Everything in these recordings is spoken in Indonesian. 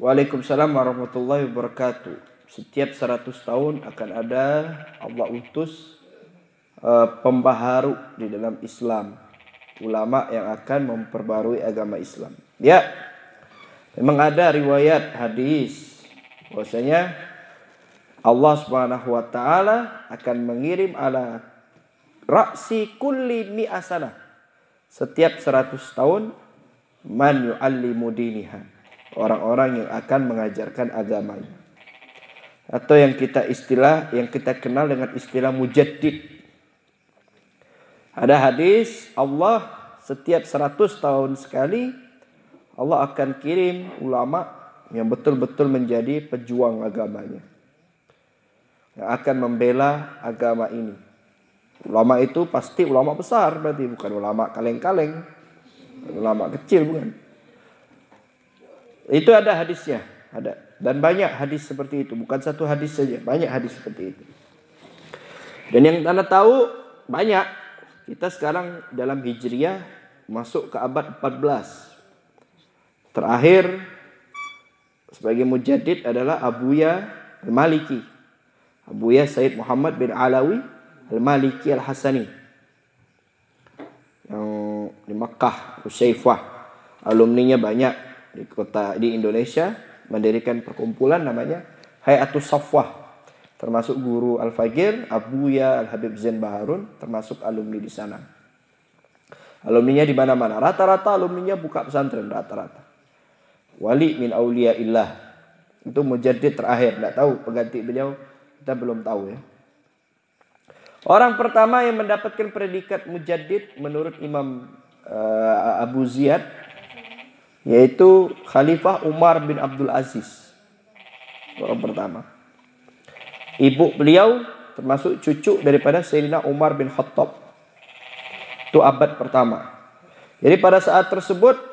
Waalaikumsalam warahmatullahi wabarakatuh. Setiap 100 tahun akan ada Allah utus pembaharu di dalam Islam. Ulama yang akan memperbarui agama Islam. Ya, memang ada riwayat hadis bahwasanya Allah Subhanahu wa taala akan mengirim ala ra'si kulli mi'asana. Setiap 100 tahun man yu'allimu diniha. Orang-orang yang akan mengajarkan agamanya. Atau yang kita kenal dengan istilah mujaddid. Ada hadis Allah setiap 100 tahun sekali Allah akan kirim ulama yang betul-betul menjadi pejuang agamanya, yang akan membela agama ini. Ulama itu pasti ulama besar, berarti bukan ulama kaleng-kaleng, ulama kecil, bukan. Itu ada hadisnya, ada. Dan banyak hadis seperti itu, bukan satu hadis saja, banyak hadis seperti itu. Dan yang Anda tahu banyak. Kita sekarang dalam Hijriyah masuk ke abad 14. Terakhir sebagai mujaddid adalah Abuya Al-Maliki. Abuya Sayyid Muhammad bin Alawi Al-Maliki Al-Hasani. Yang di Makkah, Usyaifah. Alumninya banyak di Indonesia, mendirikan perkumpulan namanya Hayatus Safwah. Termasuk guru Al-Fagir, Abuya Al-Habib Zain Baharun, termasuk alumni di sana. Alumninya di mana-mana. Rata-rata alumninya buka pesantren, rata-rata. Wali min auliyaillah. Itu mujaddid terakhir. Tidak tahu pengganti beliau, kita belum tahu ya. Orang pertama yang mendapatkan predikat mujaddid menurut Imam Abu Ziyad, yaitu Khalifah Umar bin Abdul Aziz. Orang pertama. Ibu beliau termasuk cucu daripada Sayyidina Umar bin Khattab. Itu abad pertama. Jadi pada saat tersebut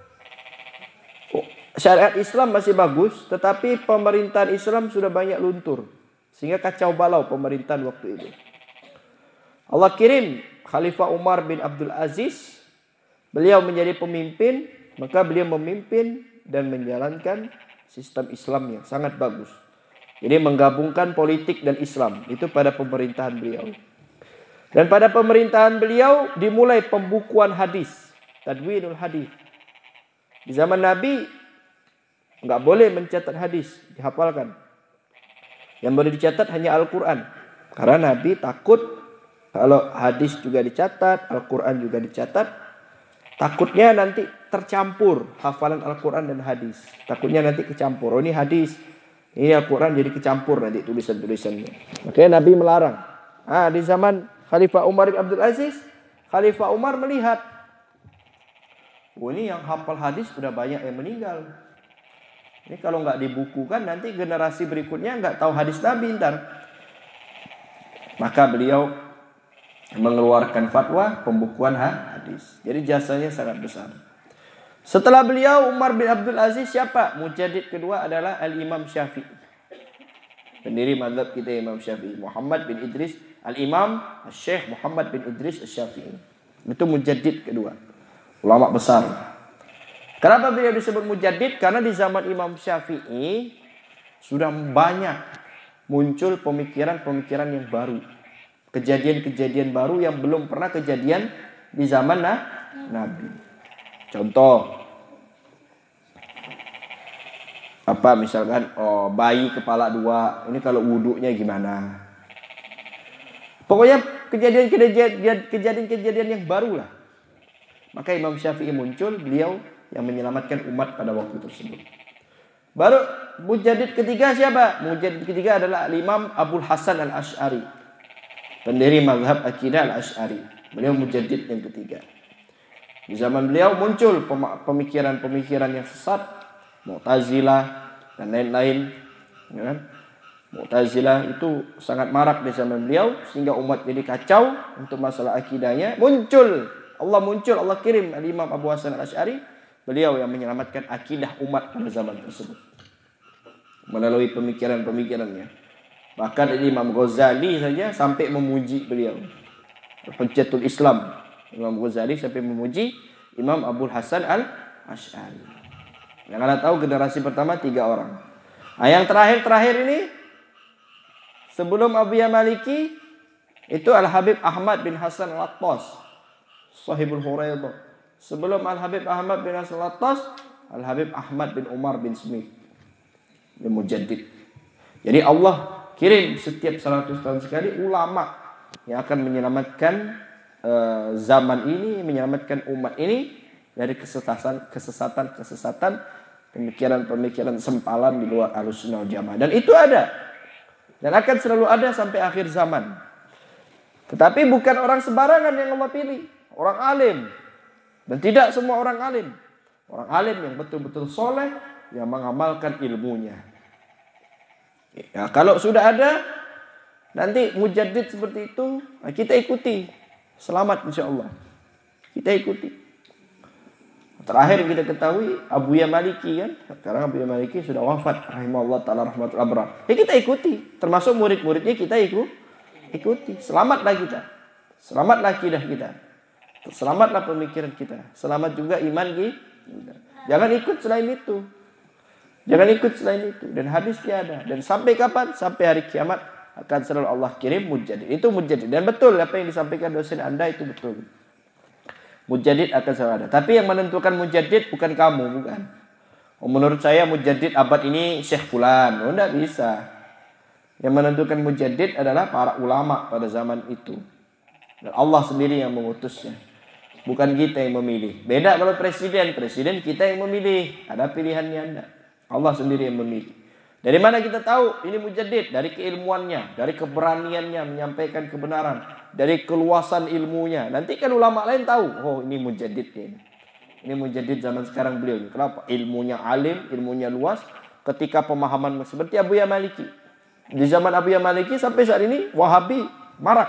syariat Islam masih bagus, tetapi pemerintahan Islam sudah banyak luntur. Sehingga kacau balau pemerintahan waktu itu. Allah kirim Khalifah Umar bin Abdul Aziz. Beliau menjadi pemimpin, maka beliau memimpin dan menjalankan sistem Islam yang sangat bagus. Jadi menggabungkan politik dan Islam. Itu pada pemerintahan beliau. Dan pada pemerintahan beliau dimulai pembukuan hadis. Tadwinul hadis. Di zaman Nabi enggak boleh mencatat hadis, dihafalkan. Yang boleh dicatat hanya Al-Quran. Karena Nabi takut kalau hadis juga dicatat, Al-Quran juga dicatat. Takutnya nanti tercampur hafalan Al-Quran dan hadis. Takutnya nanti kecampur. Oh, ini hadis. Ini Al-Quran jadi kecampur nanti tulisan-tulisannya. Makanya Nabi melarang. Di zaman Khalifah Umar bin Abdul Aziz, Khalifah Umar melihat, ini yang hafal hadis sudah banyak yang meninggal. Ini kalau nggak dibukukan nanti generasi berikutnya nggak tahu hadis Nabi ntar. Maka beliau mengeluarkan fatwa pembukuan hadis. Jadi jasanya sangat besar. Setelah beliau Umar bin Abdul Aziz siapa? Mujaddid kedua adalah Al-Imam Syafi'i. Pendiri mazhab kita Imam Syafi'i. Muhammad bin Idris Al-Imam Syekh Muhammad bin Idris Asy-Syafi'i. Itu mujaddid kedua. Ulama besar. Kenapa beliau disebut mujaddid? Karena di zaman Imam Syafi'i sudah banyak muncul pemikiran-pemikiran yang baru. Kejadian-kejadian baru yang belum pernah kejadian di zaman Nabi. Contoh, misalkan bayi kepala dua, ini kalau wuduknya gimana? Pokoknya kejadian-kejadian yang baru lah. Maka Imam Syafi'i muncul, beliau yang menyelamatkan umat pada waktu tersebut. Baru mujaddid ketiga siapa? Mujaddid ketiga adalah Imam Abul Hasan Al-Asy'ari, pendiri mazhab akidah Al-Asy'ari. Beliau mujaddid yang ketiga. Di zaman beliau muncul pemikiran-pemikiran yang sesat, Mu'tazilah dan lain-lain. Ya kan? Mu'tazilah itu sangat marak di zaman beliau sehingga umat jadi kacau untuk masalah akidahnya. Allah kirim Al-Imam Abu Hasan Al-Asy'ari, beliau yang menyelamatkan akidah umat pada zaman tersebut melalui pemikiran-pemikirannya. Bahkan Imam Ghazali saja sampai memuji beliau. Hujjatul Islam. Imam Ghazali sampai memuji Imam Abul Hasan Al-Asy'ari. Yang Anda tahu generasi pertama 3 orang. Nah, yang terakhir ini sebelum Abu Maliki itu Al-Habib Ahmad bin Hasan Al-Attas, Sahibul Huraidah. Sebelum Al-Habib Ahmad bin Hasan Al-Attas, Al-Habib Ahmad bin Umar bin Smith, bin Mujaddid. Jadi Allah kirim setiap 100 tahun sekali ulama yang akan menyelamatkan zaman ini, menyelamatkan umat ini dari kesesatan, pemikiran sempalan di luar Ahlussunnah wal Jamaah. Dan itu ada. Dan akan selalu ada sampai akhir zaman. Tetapi bukan orang sembarangan yang Allah pilih. Orang alim. Dan tidak semua orang alim. Orang alim yang betul-betul soleh, yang mengamalkan ilmunya. Ya, kalau sudah ada, nanti mujaddid seperti itu, kita ikuti. Selamat insya Allah. Kita ikuti. Terakhir kita ketahui Abu Maliki kan. Sekarang Abu Maliki sudah wafat. Rahimahullah ta'ala rahmatul abrar. Ya kita ikuti. Termasuk murid-muridnya kita ikuti. Selamatlah kita. Selamatlah akidah kita. Selamatlah pemikiran kita. Selamat juga iman kita. Jangan ikut selain itu. Jangan ikut selain itu. Dan hadisnya ada. Dan sampai kapan? Sampai hari kiamat akan selalu Allah kirim mujaddid. Itu mujaddid. Dan betul apa yang disampaikan dosen Anda itu betul. Mujaddid akan selalu ada. Tapi yang menentukan mujaddid bukan kamu, bukan. Menurut saya mujaddid abad ini Syekh Fulan. Tidak bisa. Yang menentukan mujaddid adalah para ulama pada zaman itu. Dan Allah sendiri yang mengutusnya. Bukan kita yang memilih. Beda kalau presiden. Presiden kita yang memilih. Ada pilihannya Anda. Allah sendiri yang memilih. Dari mana kita tahu ini mujaddid? Dari keilmuannya, dari keberaniannya menyampaikan kebenaran, dari keluasan ilmunya. Nanti kan ulama lain tahu, oh ini mujaddid ini. Ini mujaddid zaman sekarang beliau. Kenapa? Ilmunya alim, ilmunya luas. Ketika pemahaman seperti Abu Maliki. Di zaman Abu Maliki sampai saat ini Wahabi marak.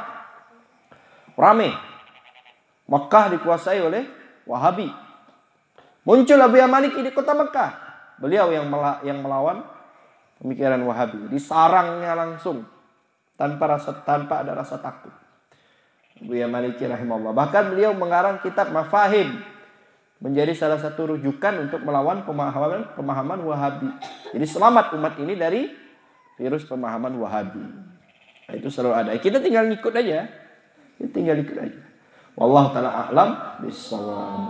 Rame. Mekah dikuasai oleh Wahabi. Muncul Abu Maliki di kota Mekah. Beliau yang melawan pemikiran Wahabi, disarangnya langsung tanpa ada rasa takut. Abu Maliki rahimahullah. Bahkan beliau mengarang kitab Mafahim, menjadi salah satu rujukan untuk melawan pemahaman Wahabi. Jadi selamat umat ini dari virus pemahaman Wahabi. Nah, itu selalu ada. Kita tinggal ikut aja. Wallahu taala a'lam bishawab.